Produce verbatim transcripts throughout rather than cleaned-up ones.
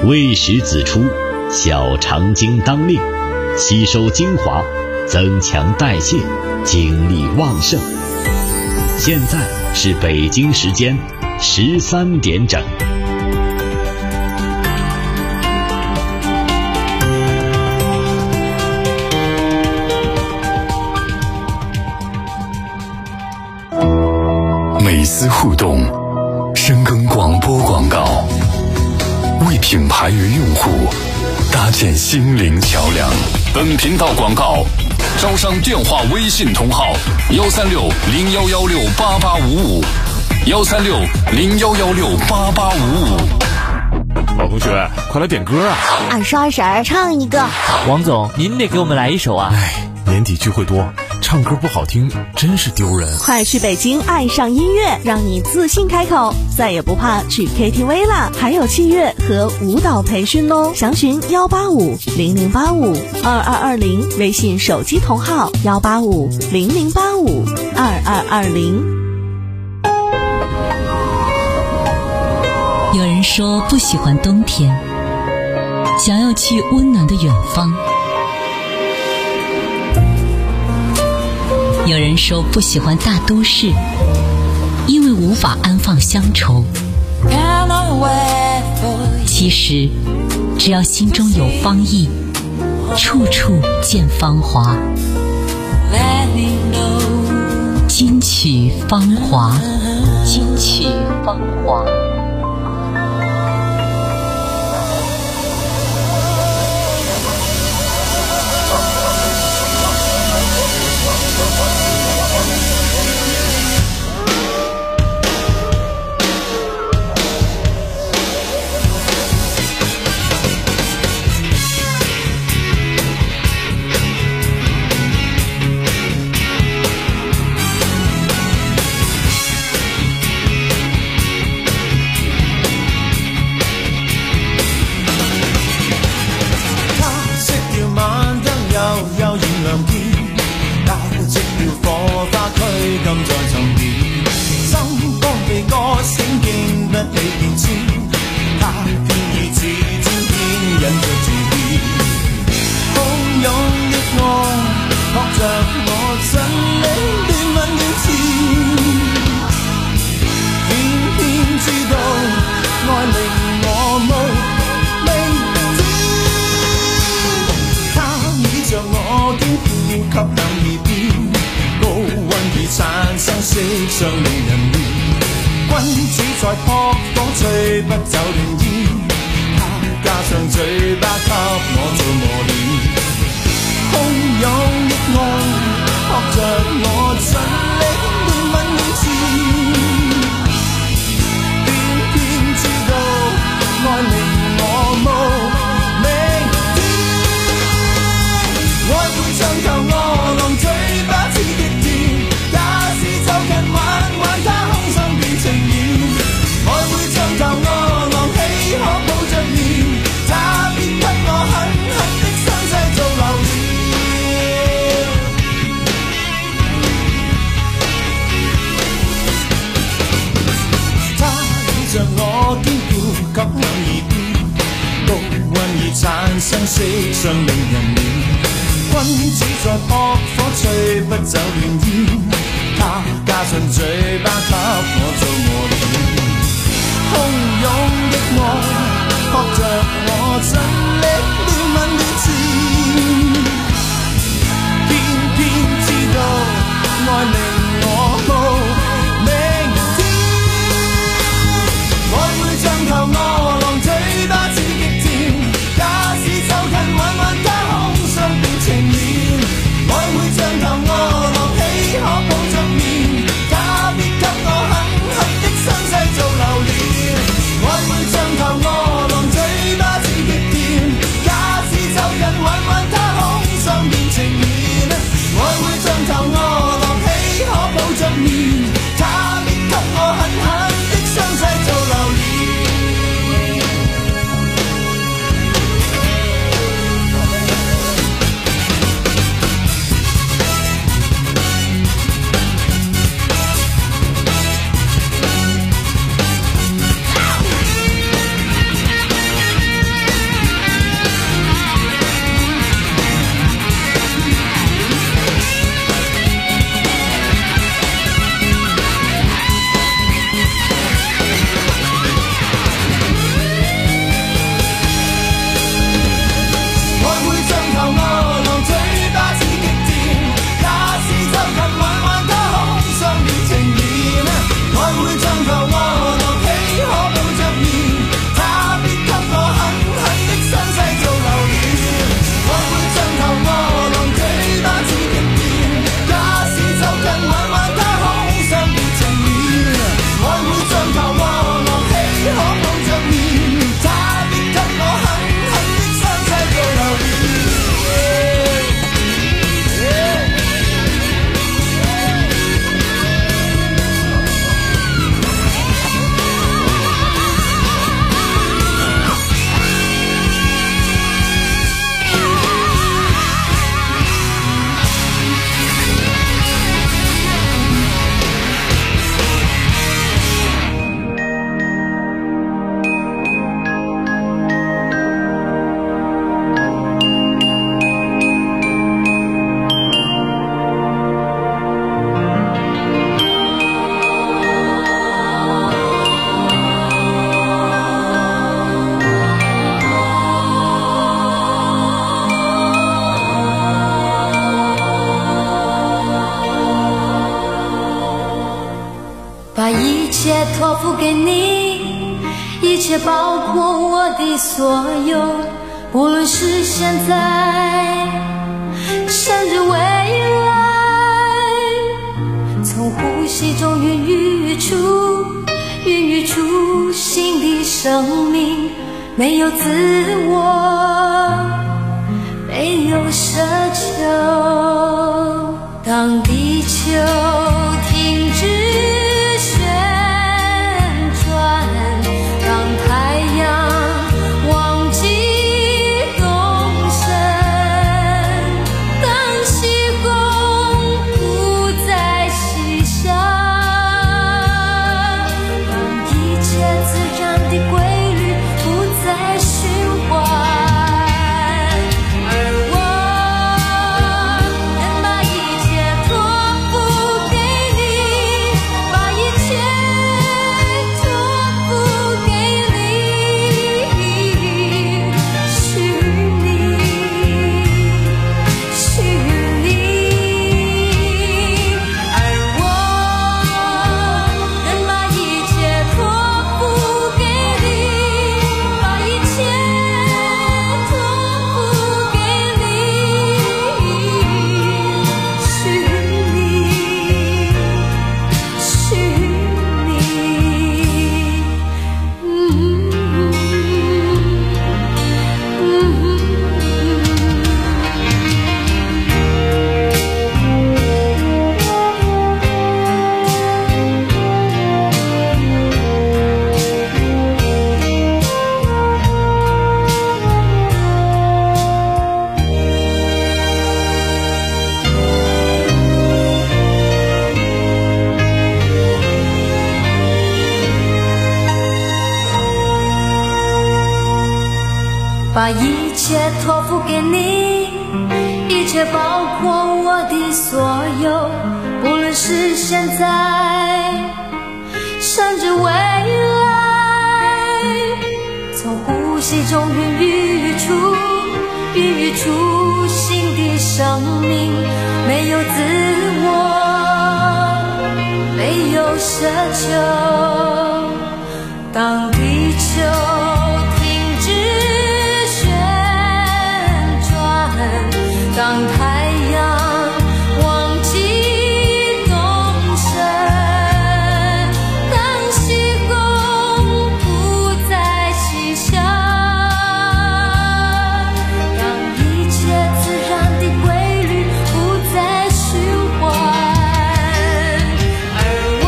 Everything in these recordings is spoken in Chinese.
未时子出，小肠经当令，吸收精华，增强代谢，精力旺盛。现在是北京时间十三点整。 美思互动，深耕广播广告，为品牌与用户搭建心灵桥梁。本频道广告招商电话微信同号：幺三六零幺幺六八八五五，幺三六零幺幺六八八五五。 老同学，快来点歌啊！ 二十二婶儿唱一个。 王总，您得给我们来一首啊！ 哎，年底聚会多，唱歌不好听真是丢人。 快去北京爱上音乐，让你自信开口，再也不怕去 K T V 啦！还有器乐和舞蹈培训哦，详询幺八五零零八五二二二零，微信手机同号幺八五零零八五二二二零。 有人说不喜欢冬天，想要去温暖的远方。有人说不喜欢大都市，因为无法安放乡愁。其实只要心中有芳意，处处见芳华。金曲芳华，金曲芳华。 上令人亂，君子在撲火吹不走亂煙，他加上嘴巴給我做磨練，洶湧的愛撲着我盡力憐憫面前，偏偏知道愛令我無明天，愛會像頭餓狼嘴巴刺激甜，假使走近玩玩他空想變情緣，愛會像頭餓狼喜可抱着面，他別給我狠狠的傷勢做留念。他倚着我堅固給我耳邊，高溫已產生色相令人戀，君子在撲火吹不走亂煙，他加上嘴巴給我做磨練，洶湧的愛撲着我盡力憐憫面前，偏偏知道愛令我無明天，愛會像頭餓狼嘴巴刺激甜，假使走近玩玩他空想變情緣，愛會像頭餓狼喜可抱着面，他別給我狠狠的傷勢做留念，愛會像頭餓狼嘴巴刺激甜，假使走近玩玩他空想變情緣，愛會像頭餓狼喜可一切托付给你，一切包括我的所有，不论是现在甚至未来，从呼吸中孕育出孕育出新的生命，没有自我，没有奢求。当地球停止旋转，当太阳忘记动身，当西宫不再西下，当一切自然的规律不再循环，而我能把一切托付给你，把一切托付给你，许你，许你，而我能把一切托付给你，把一切托付给你，许你，许你，嗯把一切托付给你，一切包括我的所有，不论是现在甚至未来，从呼吸中孕育出孕育出新的生命，没有自我，没有奢求。当地球停止旋转，当太阳忘记动身，当西宫不再西下，当一切自然的规律不再循环，而我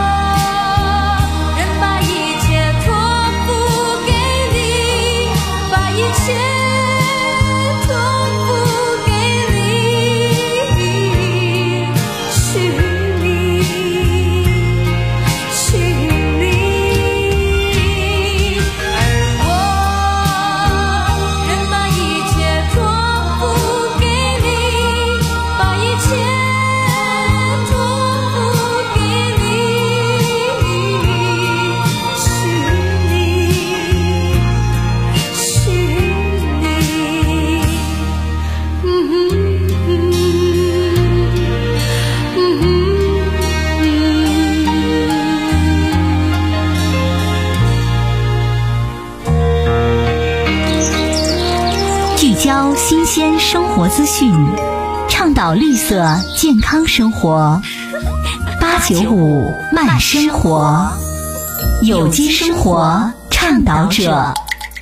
能把一切托付给你，把一切托付给你，许你，许你，而我能把一切托付给你，把一切托付给你，许你，许你，嗯哼嗯哼聚焦新鲜生活资讯，倡导绿色健康生活。八九五慢生活，有机生活倡导者。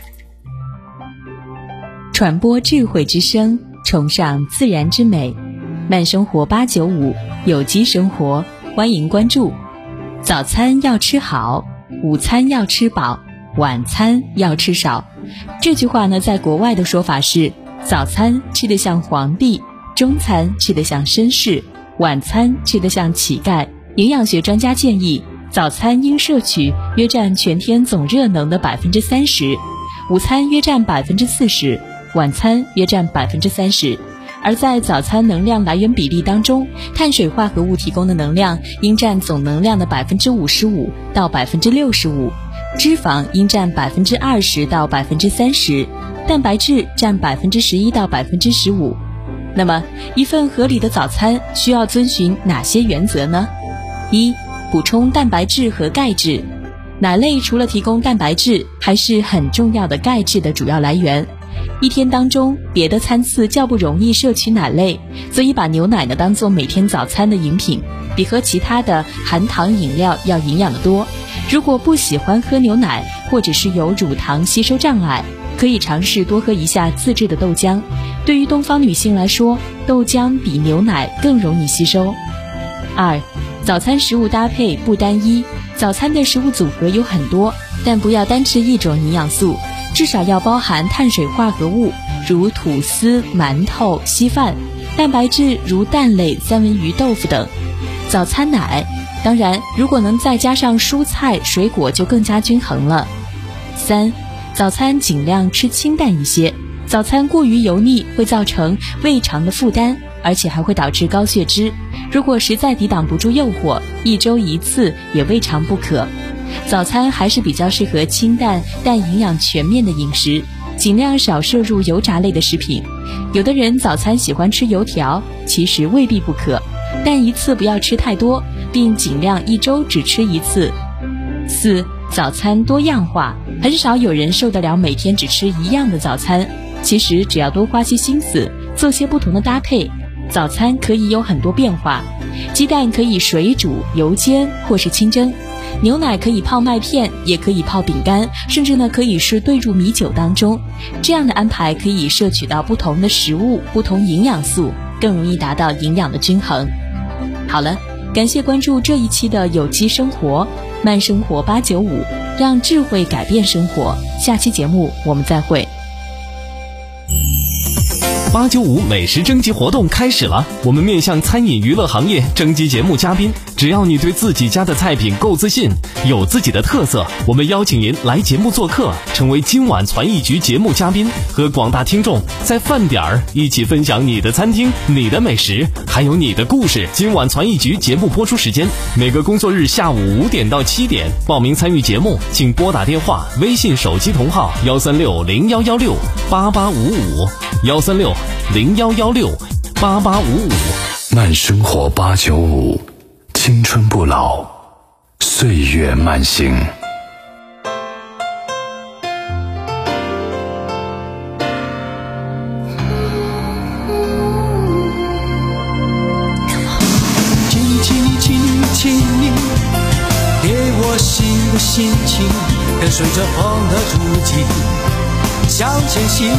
传播智慧之声，崇尚自然之美。慢生活八九五，有机生活，欢迎关注。早餐要吃好，午餐要吃饱，晚餐要吃少。这句话呢，在国外的说法是：早餐吃得像皇帝，中餐吃得像绅士，晚餐吃得像乞丐。营养学专家建议，早餐应摄取约占全天总热能的百分之三十，午餐约占百分之四十，晚餐约占百分之三十。而在早餐能量来源比例当中，碳水化合物提供的能量应占总能量的百分之五十五到百分之六十五，脂肪应占百分之二十到百分之三十，蛋白质占百分之十一到百分之十五。那么，一份合理的早餐需要遵循哪些原则呢？一、 补充蛋白质和钙质。奶类除了提供蛋白质，还是很重要的钙质的主要来源。一天当中，别的餐次较不容易摄取奶类，所以把牛奶呢当做每天早餐的饮品，比和其他的含糖饮料要营养得多。如果不喜欢喝牛奶，或者是有乳糖吸收障碍，可以尝试多喝一下自制的豆浆。对于东方女性来说，豆浆比牛奶更容易吸收。二，早餐食物搭配不单一。早餐的食物组合有很多，但不要单吃一种营养素，至少要包含碳水化合物，如吐司、馒头、稀饭，蛋白质如蛋类、三文鱼、豆腐等。早餐奶，当然如果能再加上蔬菜、水果就更加均衡了。三，早餐尽量吃清淡一些，早餐过于油腻会造成胃肠的负担，而且还会导致高血脂。如果实在抵挡不住诱惑，一周一次也未尝不可。早餐还是比较适合清淡但营养全面的饮食，尽量少摄入油炸类的食品。有的人早餐喜欢吃油条，其实未必不可，但一次不要吃太多，并尽量一周只吃一次。四，早餐多样化，很少有人受得了每天只吃一样的早餐。其实只要多花些心思，做些不同的搭配，早餐可以有很多变化。鸡蛋可以水煮、油煎或是清蒸，牛奶可以泡麦片，也可以泡饼干，甚至呢可以是兑入米酒当中。这样的安排可以摄取到不同的食物、不同营养素，更容易达到营养的均衡。好了，感谢关注这一期的有机生活慢生活八九五，让智慧改变生活。下期节目我们再会。 八九五美食征集活动开始了，我们面向餐饮娱乐行业征集节目嘉宾，只要你对自己家的菜品够自信，有自己的特色，我们邀请您来节目做客，成为今晚传艺局节目嘉宾，和广大听众在饭点儿一起分享你的餐厅、你的美食，还有你的故事。今晚传艺局节目播出时间每个工作日下午五点到七点，报名参与节目请拨打电话、微信手机同号幺三六零幺幺六八八五五幺三六零幺幺六八八五五。 慢生活八九五，青春不老，岁月慢行。 请你，请你，请你，请你，给我新的心情，跟随着风的足迹向前行。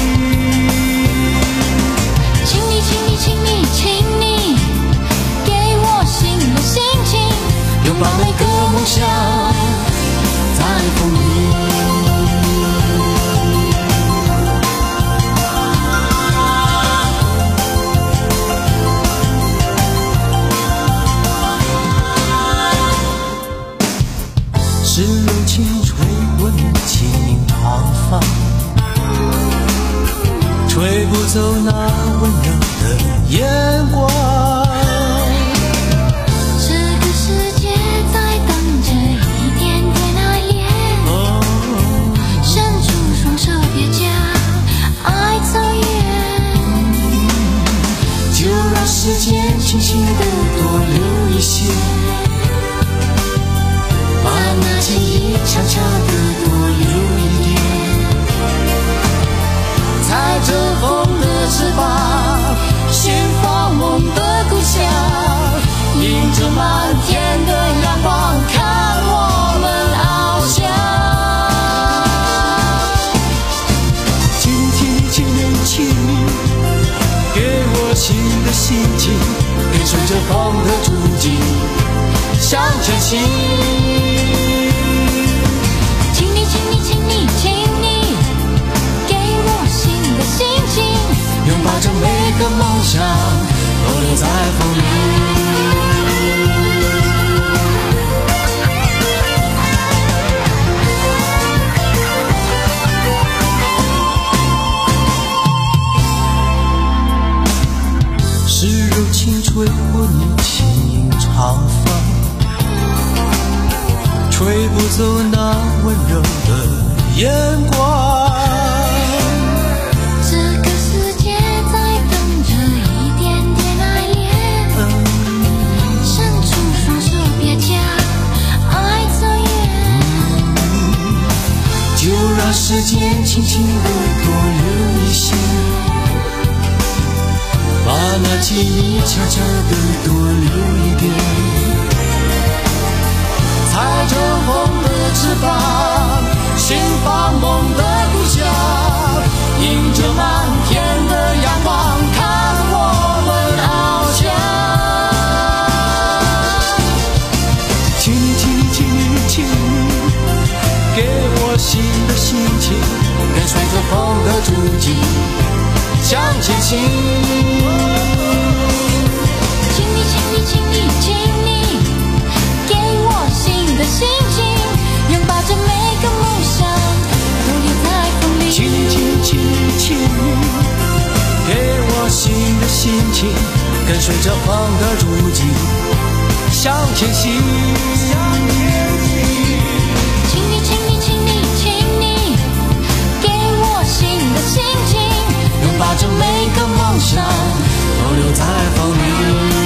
请你，请你，请你，请你，给我新的心情， 拥抱每个梦想，在风里。是柔情吹过你轻盈长发，吹不走那温柔的眼光。 这个世界在等着一点点爱恋，哦，伸出双手别将爱走远， 就让时间轻轻地多留一些，把那记忆悄悄地多留一点，踩着风的翅膀，寻访梦的故乡，迎着满天的阳光，看我们翱翔。请你，请你，请你，请你，给我新的心情，跟随着风的足迹向前行。 请你，请你，请你，请你，给我新的心情， 拥抱着每个梦想，都留在风里。是柔情吹过你轻盈长发，吹不走那温柔的眼光。 这个世界在等着一点点爱恋，伸出双手别将时间轻轻地多留一些，把那记忆悄悄地多留一点，踩着风的翅膀，寻访梦的故乡，迎着满天的阳光，看我们翱翔。请你，请你，请你，请你，给我新的心情，跟随着风的足迹向前行。 请你，请你，请你，请你，给我新的心情，拥抱着每个梦想，都留在风里。 请你，请你，请你，请你，给我新的心情，跟随着风的足迹向前行。 请你，请你，请你，请你，给我新的心情， 拥抱着每个梦想，都留在风里。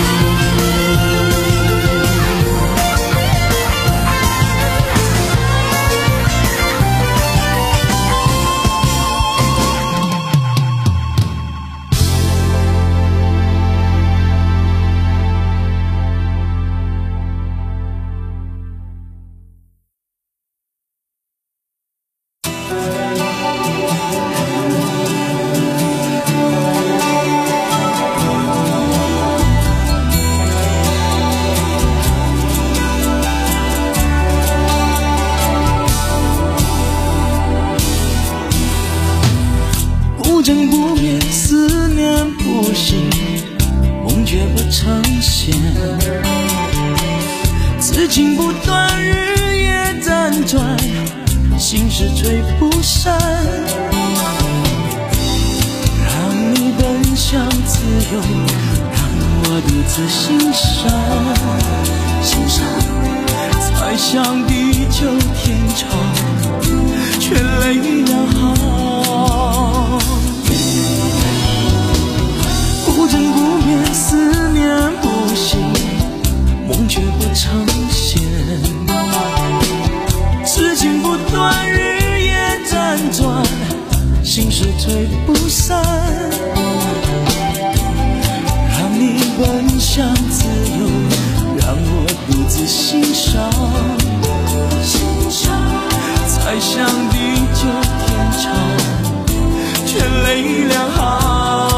不争不灭，思念不息，梦却不成现。此情不断，日夜辗转，心事追不散。让你奔向自由，让我独自欣赏，欣赏，才想地久天长，却泪两行。不争不灭，思念不息，梦却不成现。痴情不断，日夜辗转，心事追不散。让你奔向自由，让我独自欣赏，欣赏，才想地久天长，却泪两行。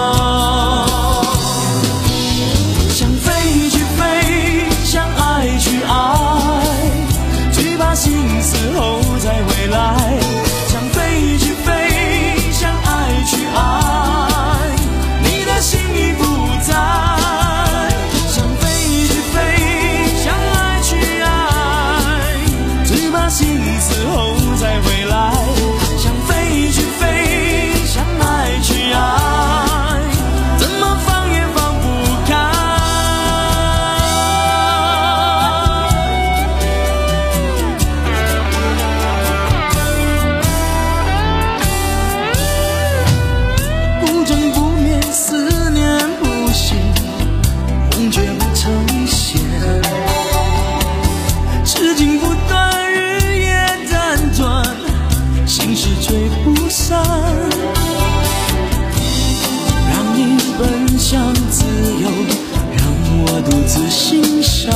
心死后在未来，想飞去飞，想爱去爱，你的心已不在。想飞去飞，想爱去爱，只怕心死后在未来。想飞去飞，想爱去爱，怎么放也放不开。痴情不断，日夜辗转，心事追不散。让你奔向自由，让我独自欣赏，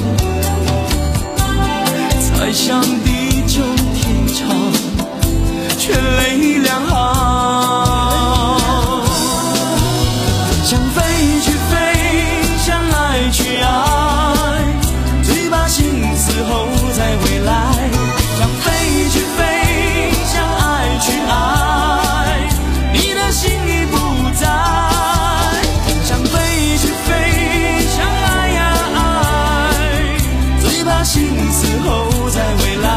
才想地久天长，却泪两行。想飞去飞，想爱去爱，最怕心死后在未来。想飞去飞，想爱去爱，你的心已不在。想飞去飞，想爱呀爱，最怕心死后在未来。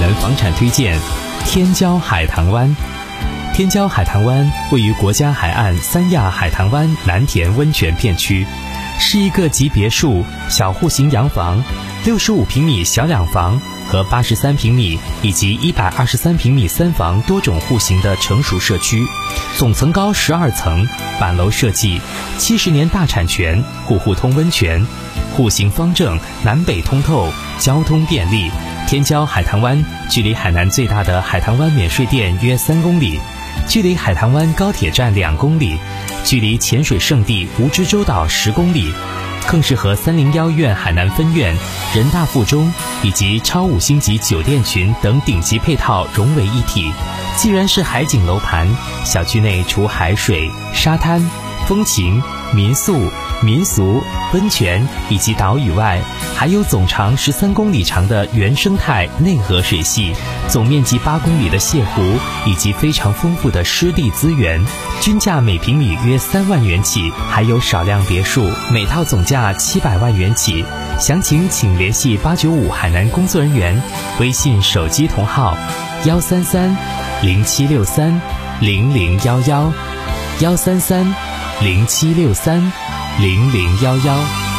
南房产推荐天骄海棠湾。天骄海棠湾位于国家海岸三亚海棠湾蓝田温泉片区，是一个集别墅、小户型洋房、六十五平米小两房和八十三平米以及一百二十三平米三房多种户型的成熟社区，总层高十二层，板楼设计，七十年大产权，户户通温泉，户型方正，南北通透，交通便利。天骄海棠湾距离海南最大的海棠湾免税店约三公里，距离海棠湾高铁站两公里，距离潜水圣地蜈支洲岛十公里，更是和三零幺医院海南分院、人大附中以及超五星级酒店群等顶级配套融为一体。既然是海景楼盘，小区内除海水、沙滩、风情、民宿、民俗、温泉以及岛屿外，还有总长十三公里长的原生态内河水系，总面积八公里的泻湖，以及非常丰富的湿地资源，均价每平米约三万元起，还有少量别墅，每套总价七百万元起。详情请联系八九五海南工作人员，微信手机同号幺三三零七六三零零幺幺幺三三零七六三零零幺幺。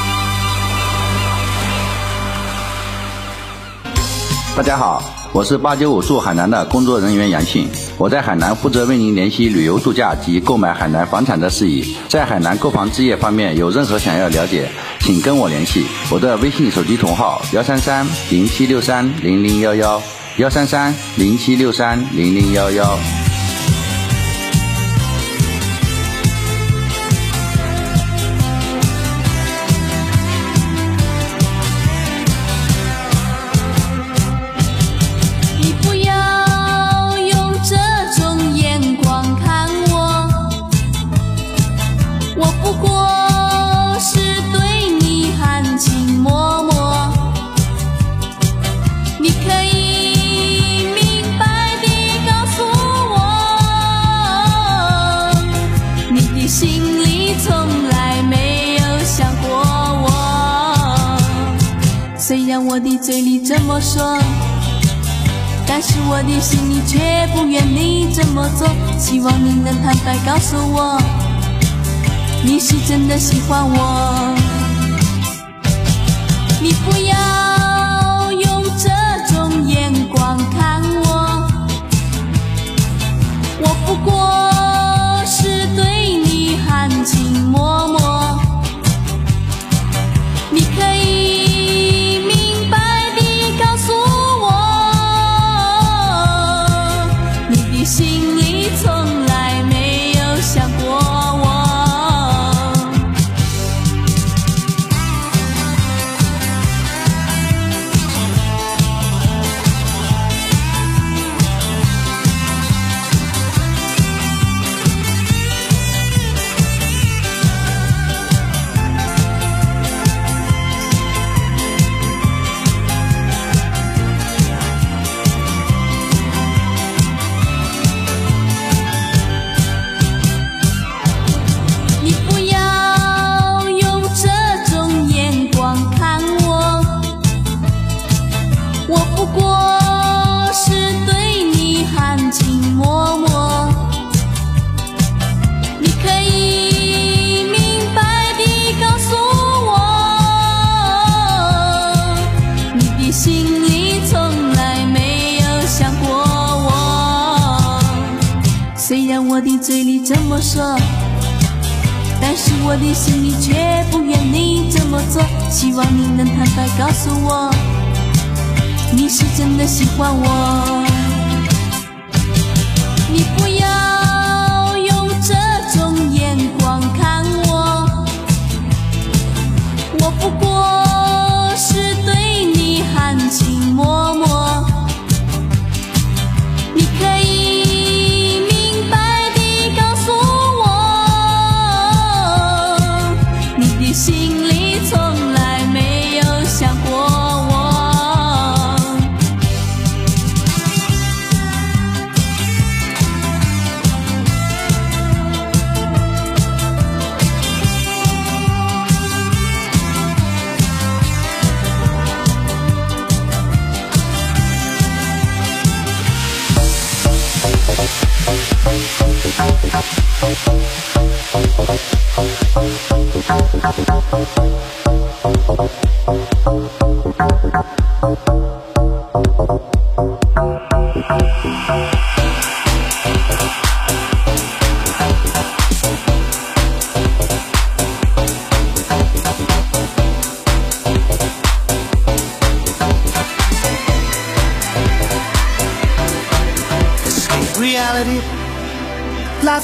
大家好，我是八九五驻海南的工作人员杨庆，我在海南负责为您联系旅游度假及购买海南房产的事宜。在海南购房置业方面有任何想要了解，请跟我联系，我的微信手机同号幺三三零七六三零零幺幺幺三三零七六三零零幺幺。 虽然我的嘴里这么说，但是我的心里却不愿你这么做。希望你能坦白告诉我，你是真的喜欢我。你不要用这种眼光看我，我不过是对你含情脉脉。你可以心里从来没有想过我。虽然我的嘴里这么说，但是我的心里却不愿你这么做。希望你能坦白告诉我，你是真的喜欢我。你不要用这种眼光看我，我不过是对你含情脉脉。你可以明白地告诉我，你的心里从来没有想过我。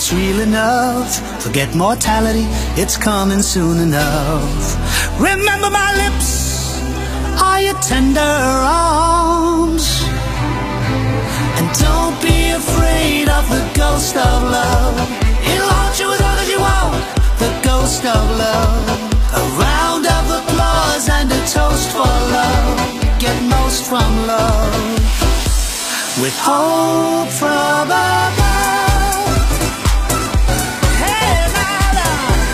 it's real enough. Forget mortality, it's coming soon enough. Remember my lips are your tender arms, and don't be afraid of the ghost of love. It'll haunt you as long as you want. The ghost of love. A round of applause and a toast for love. Get most from love, with hope from above. Hey, Lala.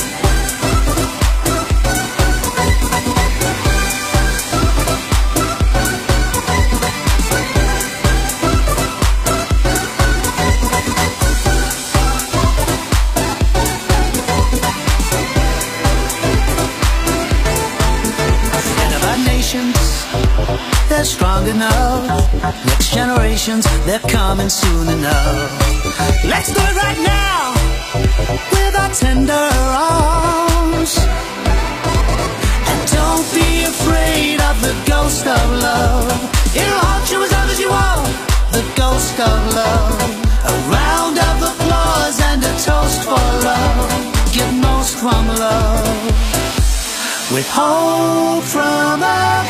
They're strong enough. Next generations, they're coming soon enough. Let's do it right now with our tender arms. And don't be afraid of the ghost of love. It'll haunt you as long as you want. The ghost of love. A round of applause and a toast for love. Get most from love, with hope from above.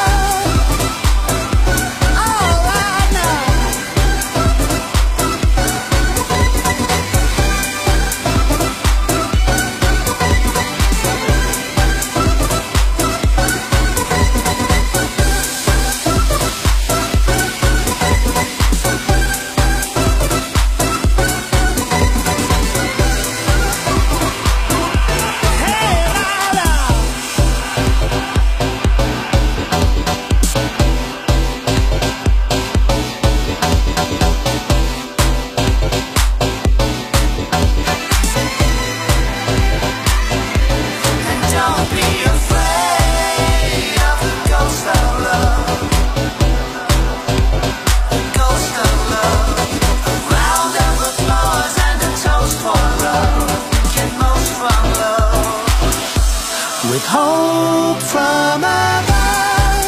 With hope from above.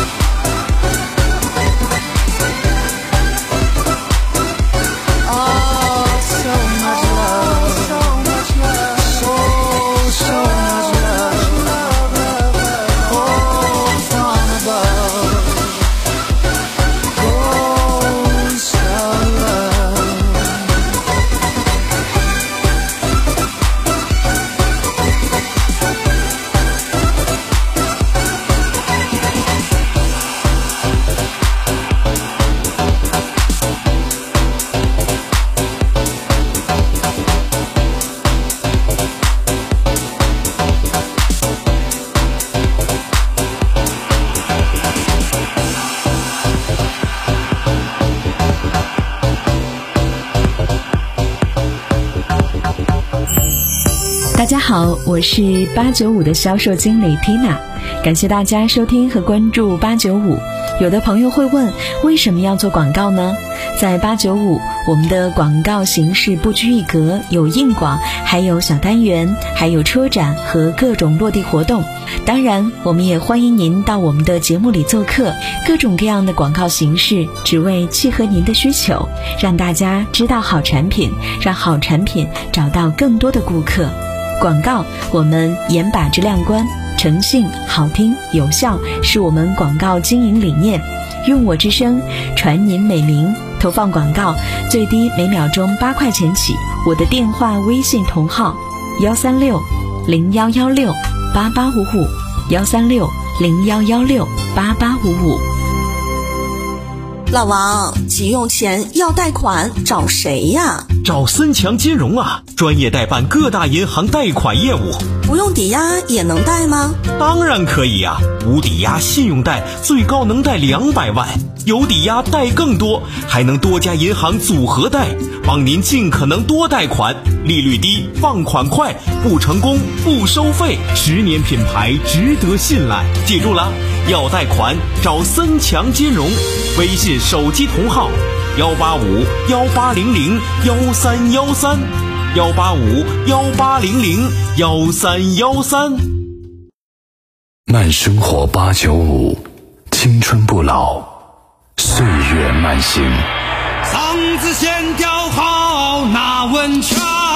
Oh, so much love, so much love, so, so much love. Hope from above. Ghost of love. 大家好，我是八九五的销售经理 Tina， 感谢大家收听和关注八九五。有的朋友会问，为什么要做广告呢？在八九五，我们的广告形式不拘一格，有硬广，还有小单元，还有车展和各种落地活动。当然，我们也欢迎您到我们的节目里做客，各种各样的广告形式，只为契合您的需求，让大家知道好产品，让好产品找到更多的顾客。广告，我们严把质量关，诚信、好听、有效是我们广告经营理念。用我之声传您美名，投放广告最低每秒钟八块钱起。我的电话、微信同号幺三六零幺幺六八八五五，幺三六零幺幺六八八五五。 老王，急用钱要贷款找谁呀？ 找森强金融啊，专业代办各大银行贷款业务。 不用抵押也能贷吗？ 当然可以啊，无抵押信用贷最高能贷两百万，有抵押贷更多，还能多家银行组合贷，帮您尽可能多贷款，利率低，放款快，不成功不收费，十年品牌值得信赖。记住了，要贷款找森强金融，微信手机同号幺八五幺八零零幺三幺三，幺八五幺八零零幺三幺三。 慢生活八九五，青春不老，岁月慢行。 嗓子先调好，那温泉。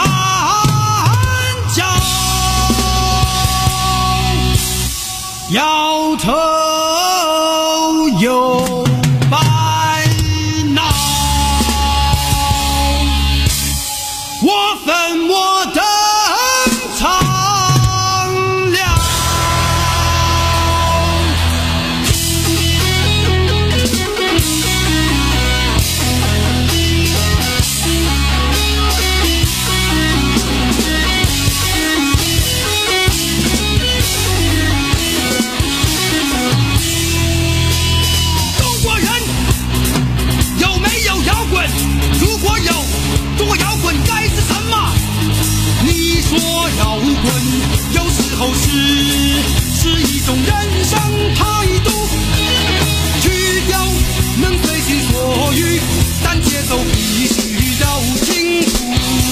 候是是一种人生态度，去掉能随心所欲，但节奏必须要清楚。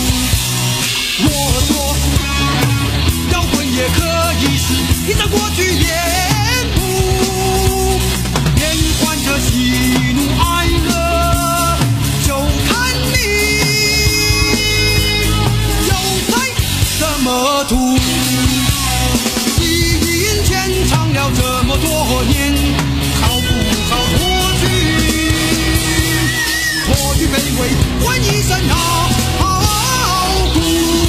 我说摇滚也可以是一张过去脸谱，变换着喜怒哀乐，就看你有才怎么图。记忆间唱了这么多年，好不好脱去？脱去卑微，换一身傲骨。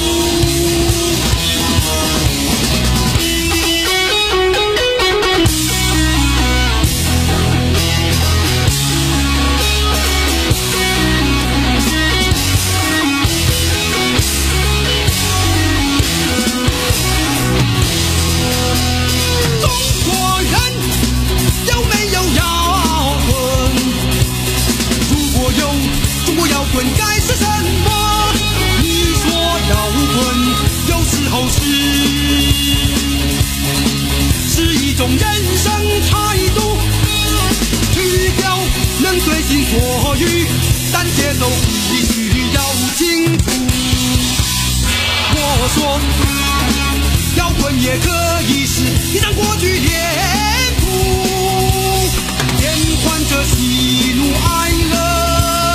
滚该是什么？你说摇滚有时候是是一种人生态度，去掉能随心所欲，但节奏必须要清楚。我说摇滚也可以是一张过去脸谱，变换着喜怒哀乐，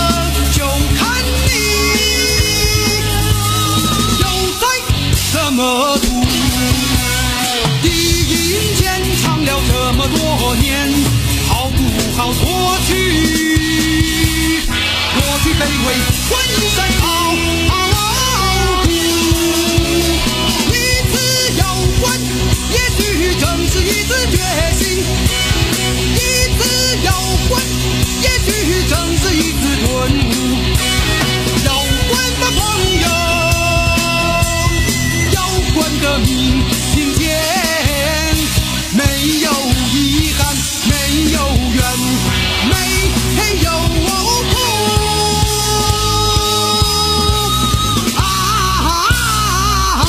怎么读？低音间唱了这么多年，好不好脱去？脱去卑微，换一身傲骨。一次摇滚，也许正是一次觉醒；一次摇滚，也许正是一次顿悟。摇滚的朋友，的明天没有遗憾，没有怨，没有苦啊！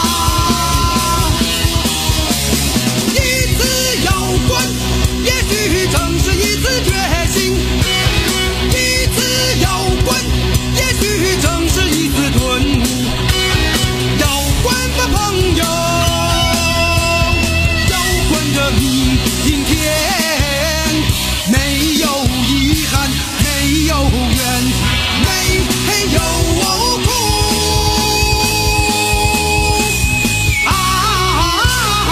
一次摇滚，也许正是一次觉醒；一次摇滚，也许正是一次顿悟。摇滚的朋友，摇滚的明天没有遗憾，没有怨，没有苦啊！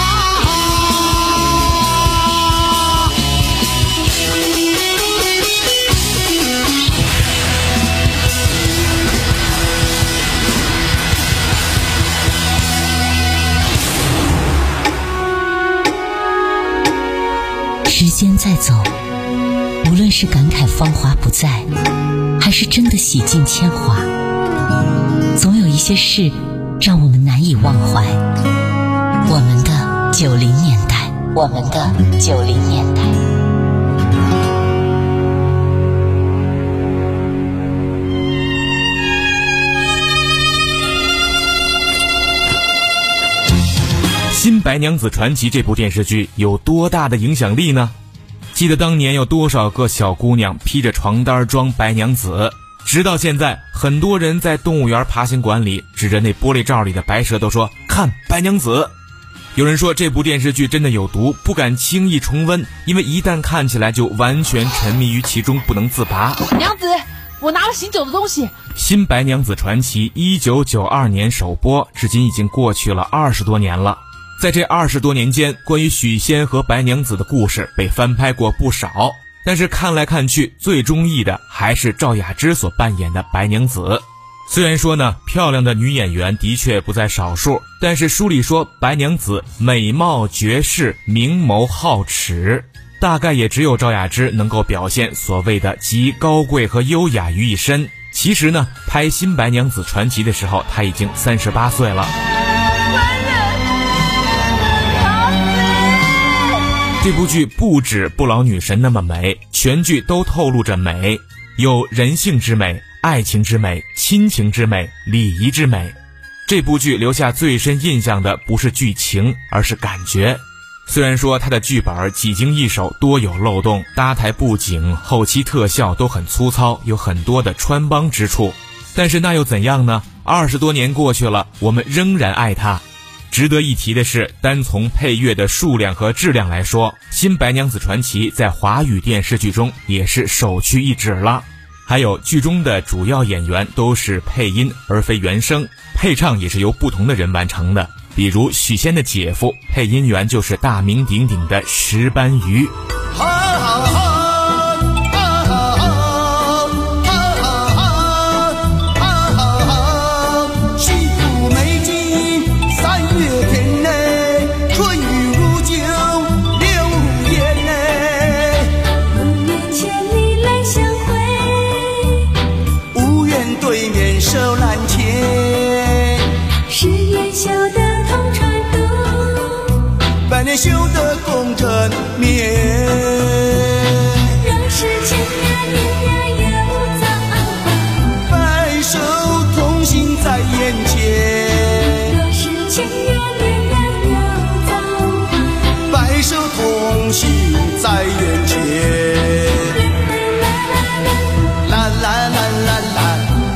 时间在走，无论是感慨芳华不再，还是真的洗尽铅华，总有一些事让我们难以忘怀。我们的九零年代，我们的九零年代。 《新白娘子传奇》这部电视剧有多大的影响力呢？记得当年有多少个小姑娘披着床单装白娘子，直到现在，很多人在动物园爬行馆里指着那玻璃罩里的白蛇都说看白娘子。有人说这部电视剧真的有毒，不敢轻易重温，因为一旦看起来就完全沉迷于其中不能自拔。 娘子，我拿了醒酒的东西。 新白娘子传奇一九九二年首播，至今已经过去了二十多年了。在这二十多年间，关于许仙和白娘子的故事被翻拍过不少，但是看来看去，最中意的还是赵雅芝所扮演的白娘子。虽然说呢，漂亮的女演员的确不在少数，但是书里说白娘子美貌绝世，明眸皓齿，大概也只有赵雅芝能够表现所谓的集高贵和优雅于一身。其实呢，拍《新白娘子传奇》的时候，她已经三十八岁了。这部剧不止不老女神那么美，全剧都透露着美，有人性之美、爱情之美、亲情之美、礼仪之美。 这部剧留下最深印象的不是剧情，而是感觉。虽然说它的剧本几经易手，多有漏洞，搭台布景、后期特效都很粗糙，有很多的穿帮之处，但是那又怎样呢？二十多年过去了，我们仍然爱它。值得一提的是，单从配乐的数量和质量来说，新白娘子传奇在华语电视剧中也是首屈一指了。还有剧中的主要演员都是配音而非原声，配唱也是由不同的人完成的。比如许仙的姐夫，配音员就是大名鼎鼎的石斑鱼。 修得共枕眠， 让世间呀年呀有造化， 白首同行在眼前。 让世间呀年呀有造化， 白首同行在眼前。啦啦啦啦啦。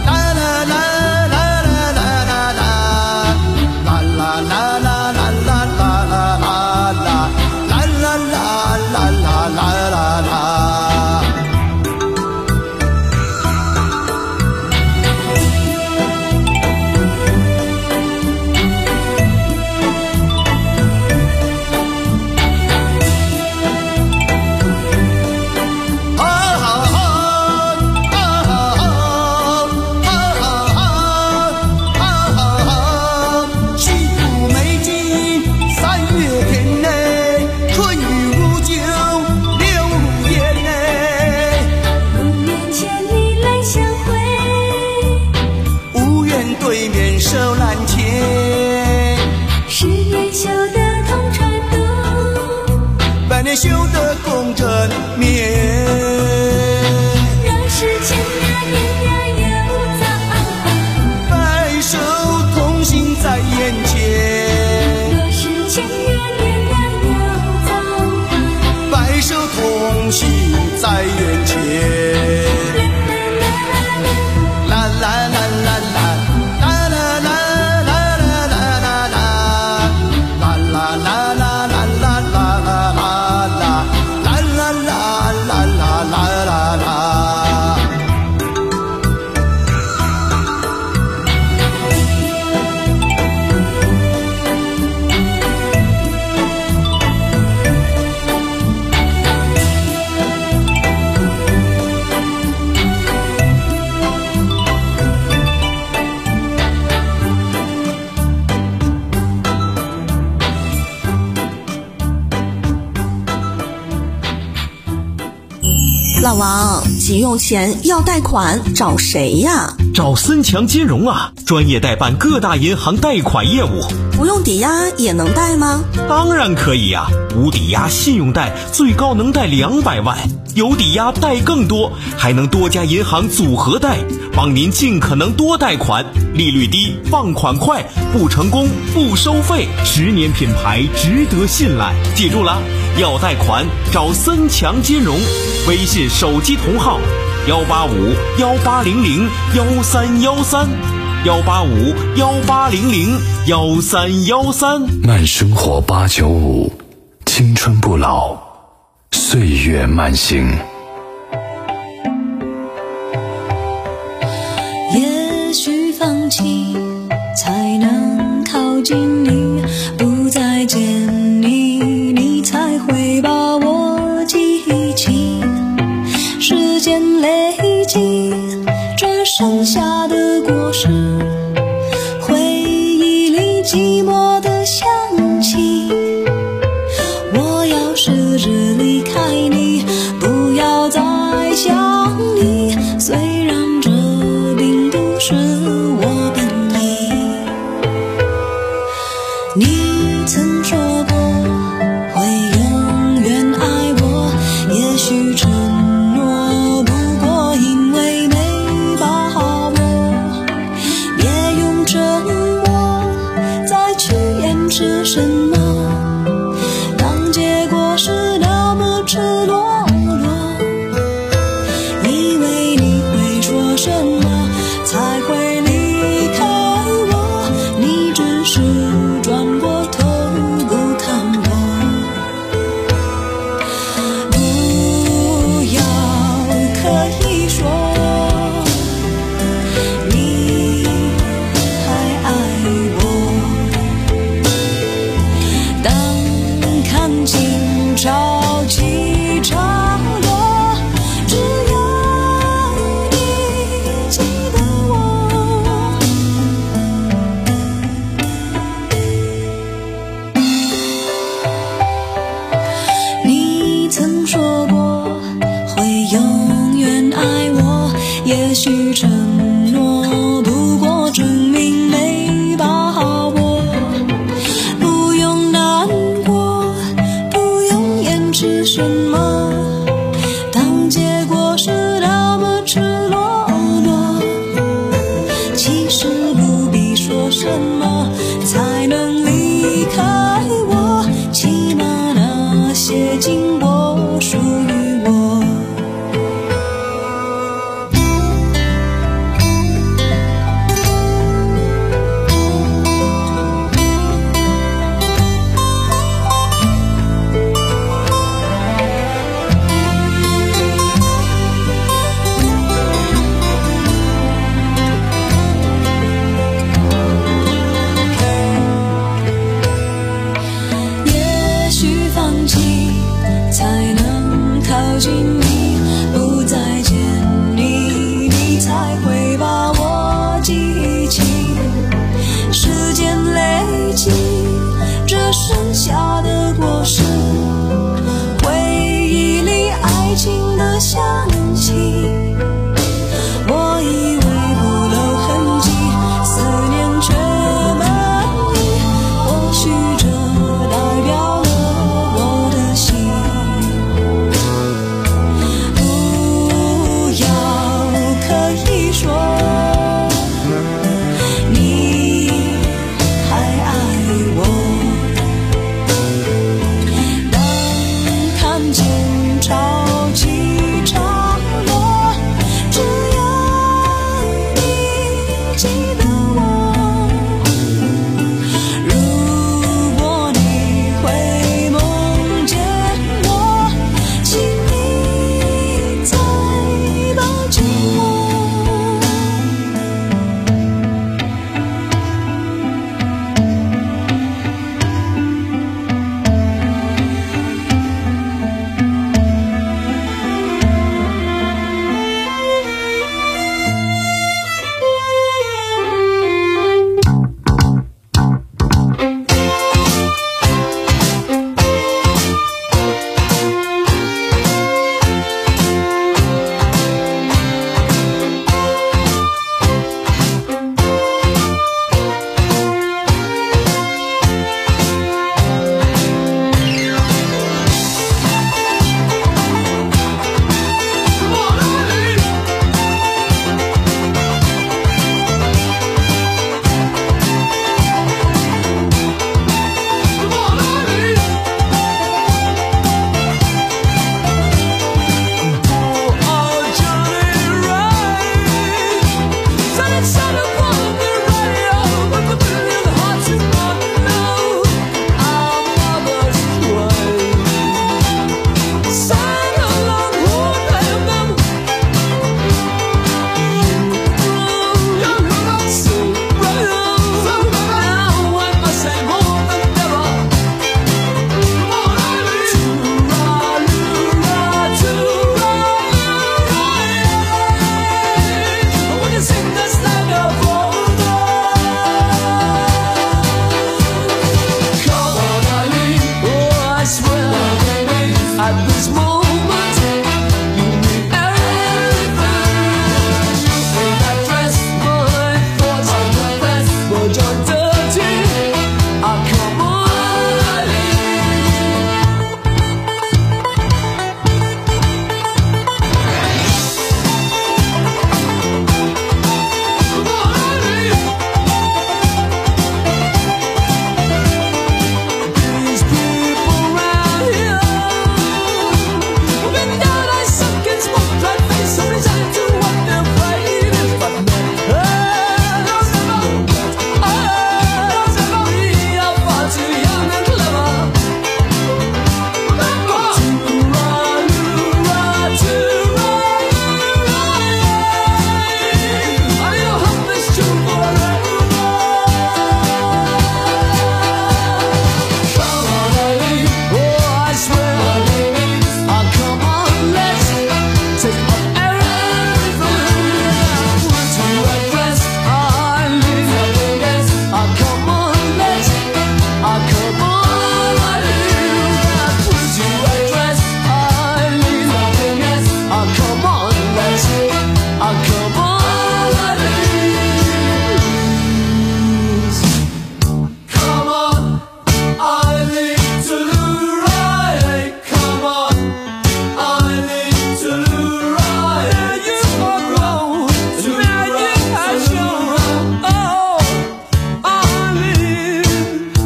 修得共枕眠， 让世间呀年呀有造化， 白首同行在眼前。 让世间呀年呀有造化， 白首同行在眼前。啦啦啦啦啦。 老王，急用钱要贷款找谁呀？ 找森强金融啊，专业代办各大银行贷款业务。 不用抵押也能贷吗？ 当然可以呀、啊，无抵押信用贷最高能贷两百万，有抵押贷更多，还能多家银行组合贷，帮您尽可能多贷款，利率低，放款快，不成功不收费，十年品牌值得信赖。记住了，要贷款找森强金融，微信手机同号幺八五幺八零零幺三幺三幺八五幺八零零幺三幺三。 慢生活八九五，青春不老，岁月慢行。 也许放弃才能靠近你，不再见你，你才会把我记起。时间累积这剩下的果实，回忆里寂寞的香气。我要试着离开你，不要再想你，虽然这并不是我本意。你曾说过会永远爱我，也许承诺不过因为没把握，别用沉默是什么？当结果是那么赤裸裸，以为你会说什么才会离开我，你只是转过头不看我。不要刻意说你还爱我，当看清潮起潮落，只要你记得我。你曾说过会永远爱我，也许承诺不过证明没把握。不用难过，不用掩饰什么，当结果是那么赤裸裸，其实不必说什么才能离开我，起码那些经过属于我。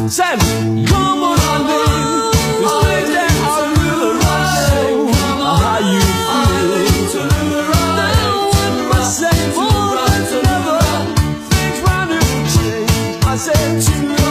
Sam, come on, darling. This way that I will arrive. How you feel? Now I must say more than ever. Things round and change. I said to you.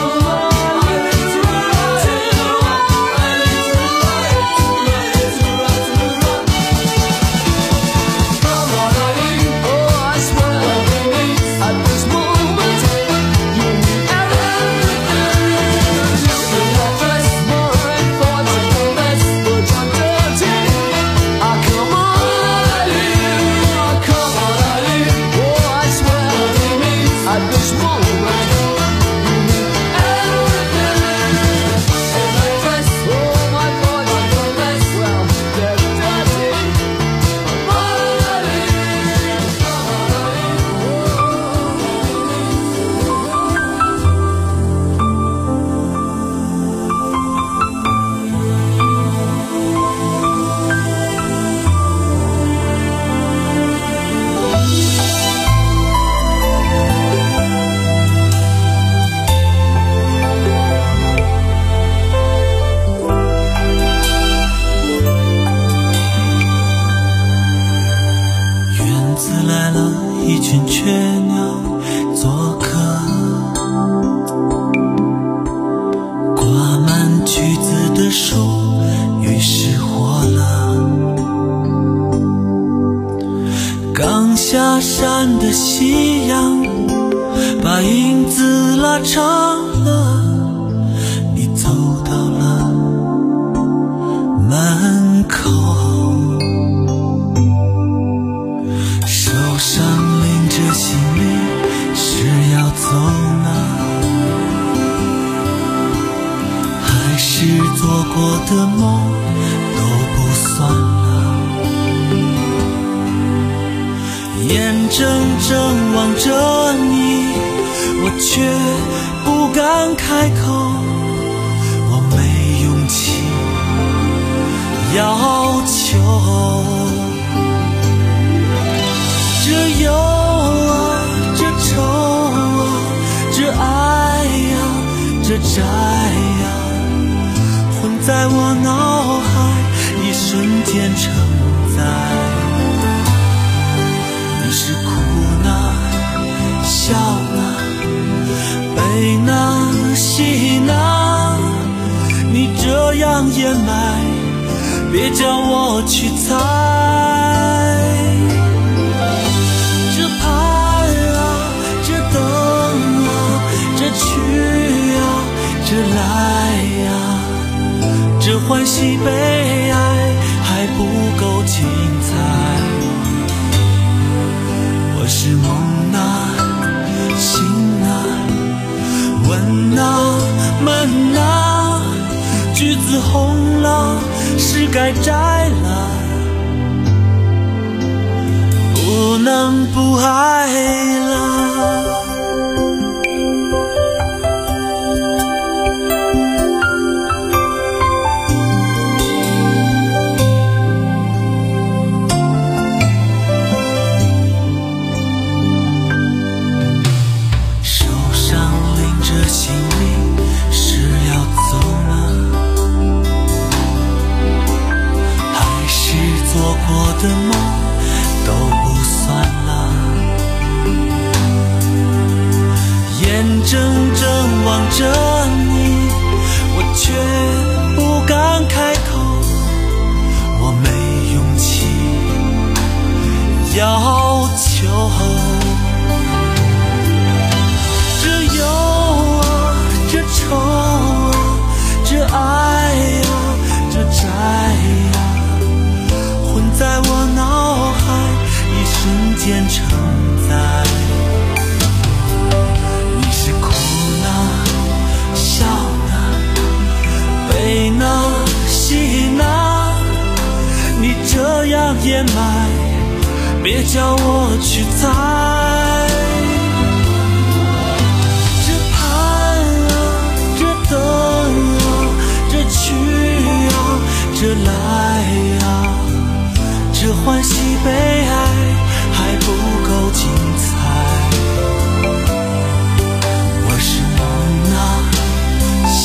下山的夕阳把影子拉长了，你走到了门口，手上拎着行李是要走呢，还是做过的梦都不算了，眼睁睁望着你，我却不敢开口，我没勇气要求。这忧啊，这愁啊，这爱呀，这债呀，混在我脑海，一瞬间承载。你是哭呢，笑呢，悲呢，喜呢，你这样掩埋，别叫我去猜。这盼啊，这等啊，这去啊，这来啊，这欢喜悲哀还不够精彩。我是梦啊，醒啊，问啊，闷啊，橘子红了，是该摘了，不能不爱了。的梦都不算了，眼睁睁望着你，我却不敢开口，我没勇气要求。这忧啊，这愁啊，这爱啊，这债啊，在我脑海一瞬间承载。你是哭呢，笑呢，悲呢，喜呢，你这样掩埋，别叫我去猜。这盼啊，这等啊，这去啊，这来啊，这欢喜悲哀还不够精彩。我是梦啊，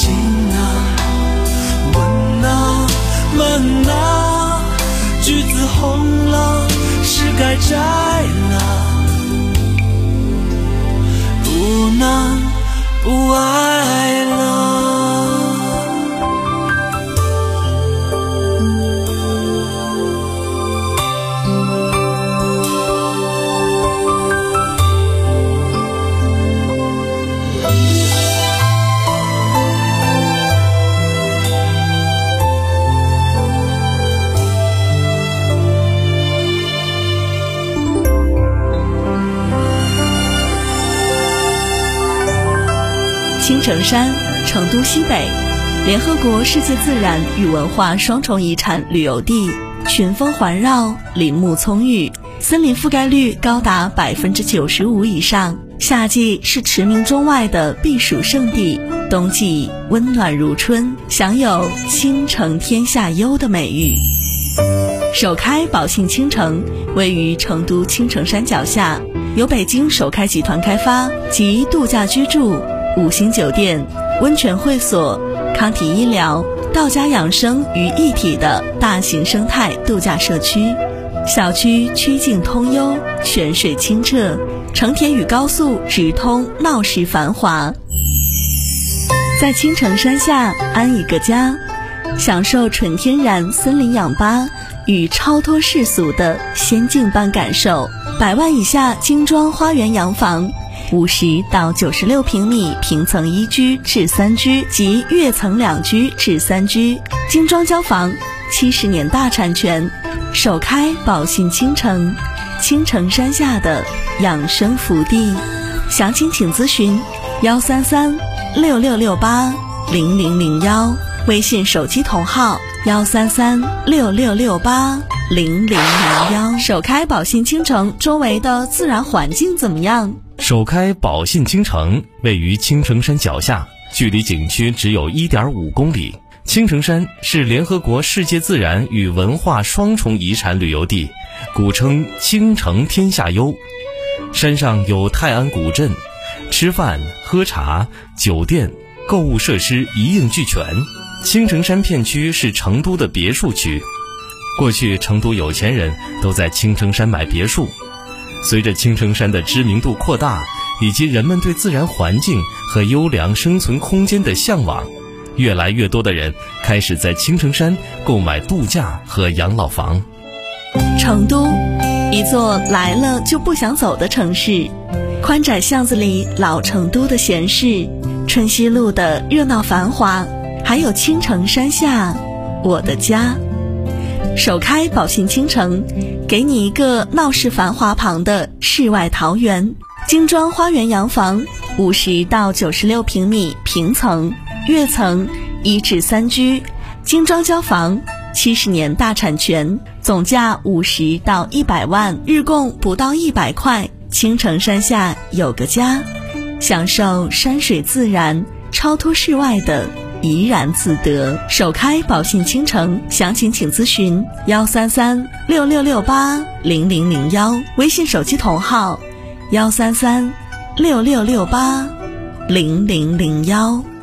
城山，成都西北，联合国世界自然与文化双重遗产旅游地，群峰环绕，林木葱郁，森林覆盖率高达百分之九十五以上。夏季是驰名中外的避暑胜地，冬季温暖如春，享有倾城天下优的美誉。首开宝信倾城位于成都青城山脚下，由北京首开集团开发，集度假居住、五星酒店、温泉会所、康体医疗、道家养生于一体的大型生态度假社区。小区曲径通幽，泉水清澈，成田与高速直通，闹市繁华。在青城山下安一个家，享受纯天然森林氧吧与超脱世俗的仙境般感受。百万以下精装花园洋房，五十到九十六平米平层一居至三居及跃层两居至三居，精装交房，七十年大产权。首开宝信倾城，青城山下的养生福地。详情请咨询幺三三六六六八零零零幺，微信手机同号幺三三六六六八零零零幺。首开宝信倾城周围的自然环境怎么样？ 首开宝信倾城位于青城山脚下，距离景区只有 一点五公里。青城山是联合国世界自然与文化双重遗产旅游地，古称倾城天下优。山上有泰安古镇，吃饭、喝茶、酒店、购物设施一应俱全。青城山片区是成都的别墅区，过去成都有钱人都在青城山买别墅。随着青城山的知名度扩大，以及人们对自然环境和优良生存空间的向往，越来越多的人开始在青城山购买度假和养老房。 成都，一座来了就不想走的城市。宽窄巷子里老成都的闲适，春熙路的热闹繁华，还有青城山下我的家。首开宝信倾城，给你一个闹市繁华旁的世外桃源。精装花园洋房，五十到九十六平米平层，跃层一至三居，精装交房，七十年大产权，总价五十到一百万，日供不到一百块。青城山下有个家，享受山水自然，超脱世外的怡然自得。首开宝信倾城，详情请咨询幺三三六六六八零零零幺，微信手机同号幺三三六六六八零零零幺。